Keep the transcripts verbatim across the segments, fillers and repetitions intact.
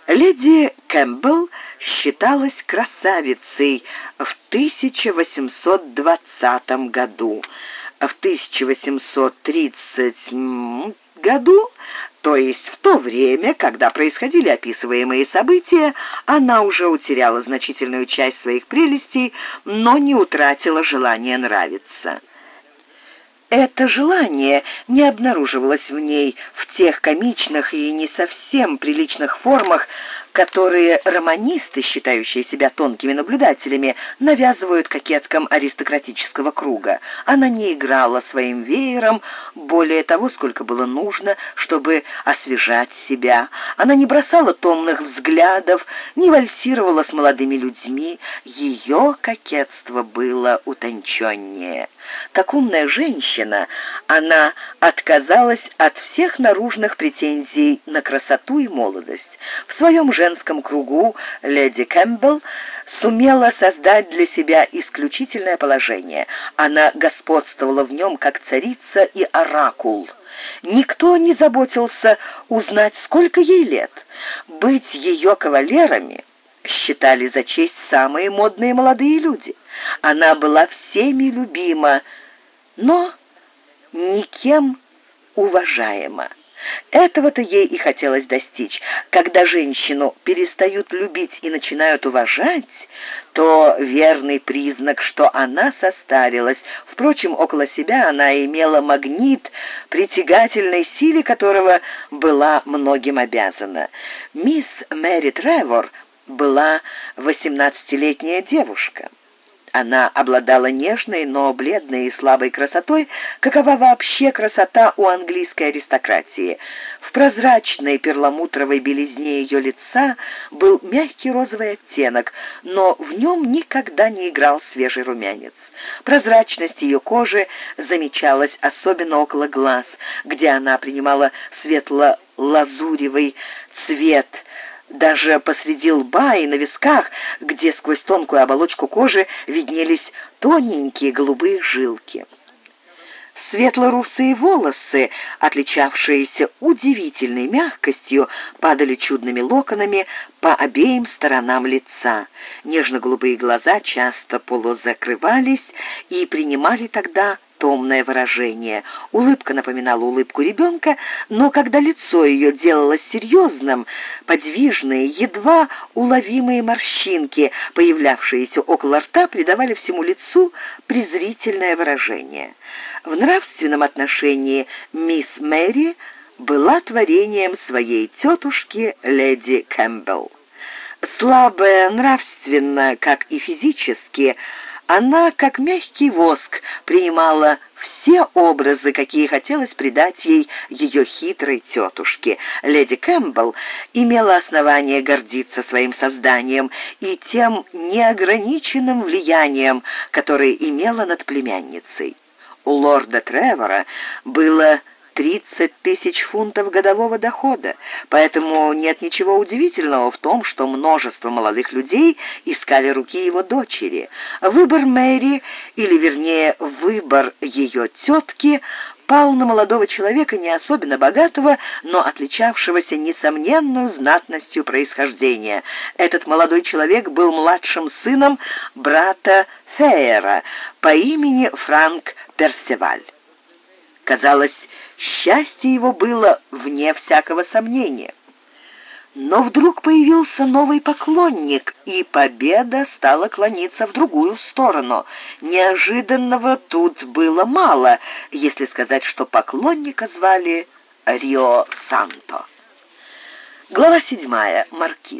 Леди Кэмпбелл считалась красавицей в тысяча восемьсот двадцатом году. В тысяча восемьсот тридцатом году, то есть в то время, когда происходили описываемые события, она уже утеряла значительную часть своих прелестей, но не утратила желания нравиться. Это желание не обнаруживалось в ней в тех комичных и не совсем приличных формах, которые романисты, считающие себя тонкими наблюдателями, навязывают кокеткам аристократического круга. Она не играла своим веером более того, сколько было нужно, чтобы освежать себя. Она не бросала томных взглядов, не вальсировала с молодыми людьми. Ее кокетство было утонченнее. Как умная женщина, она отказалась от всех наружных претензий на красоту и молодость. В своем женском кругу леди Кэмпбелл сумела создать для себя исключительное положение. Она господствовала в нем как царица и оракул. Никто не заботился узнать, сколько ей лет. Быть ее кавалерами считали за честь самые модные молодые люди. Она была всеми любима, но никем уважаема. Этого-то ей и хотелось достичь. Когда женщину перестают любить и начинают уважать, то верный признак, что она состарилась. Впрочем, около себя она имела магнит, притягательной силе которого была многим обязана. Мисс Мэри Тревор была восемнадцатилетняя девушка. Она обладала нежной, но бледной и слабой красотой, какова вообще красота у английской аристократии. В прозрачной перламутровой белизне ее лица был мягкий розовый оттенок, но в нем никогда не играл свежий румянец. Прозрачность ее кожи замечалась особенно около глаз, где она принимала светло-лазуревый цвет. Даже посреди лба и на висках, где сквозь тонкую оболочку кожи виднелись тоненькие голубые жилки. Светло-русые волосы, отличавшиеся удивительной мягкостью, падали чудными локонами по обеим сторонам лица. Нежно-голубые глаза часто полузакрывались и принимали тогда томное выражение. Улыбка напоминала улыбку ребенка, но когда лицо ее делалось серьезным, подвижные, едва уловимые морщинки, появлявшиеся около рта, придавали всему лицу презрительное выражение. В нравственном отношении мисс Мэри была творением своей тетушки леди Кэмпбелл. Слабая нравственно, как и физически, она, как мягкий воск, принимала все образы, какие хотелось придать ей ее хитрой тетушке. Леди Кэмпбелл имела основание гордиться своим созданием и тем неограниченным влиянием, которое имела над племянницей. У лорда Тревора было тридцать тысяч фунтов годового дохода, поэтому нет ничего удивительного в том, что множество молодых людей искали руки его дочери. Выбор Мэри, или вернее выбор ее тетки, пал на молодого человека не особенно богатого, но отличавшегося несомненную знатностью происхождения. Этот молодой человек был младшим сыном брата Фейера по имени Франк Персеваль. Казалось, счастье его было вне всякого сомнения. Но вдруг появился новый поклонник, и победа стала клониться в другую сторону. Неожиданного тут было мало, если сказать, что поклонника звали Рио Санто. Глава седьмая. Маркиз.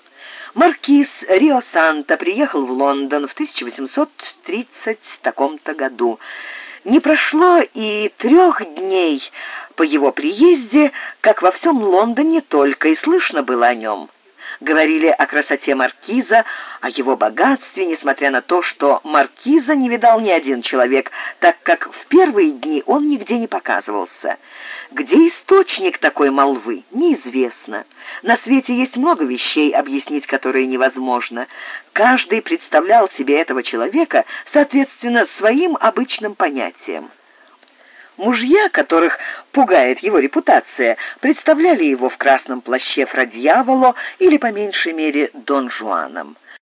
Маркиз Рио Санто приехал в Лондон в тысяча восемьсот тридцать таком-то году. Не прошло и трех дней по его приезде, как во всем Лондоне только и слышно было о нем. Говорили о красоте маркиза, о его богатстве, несмотря на то, что маркиза не видал ни один человек, так как в первые дни он нигде не показывался. Где источник такой молвы, неизвестно. На свете есть много вещей, объяснить которые невозможно. Каждый представлял себе этого человека, соответственно, своим обычным понятиям. Мужья, которых пугает его репутация, представляли его в красном плаще фра Дьяволо или, по меньшей мере, Дон Жуаном.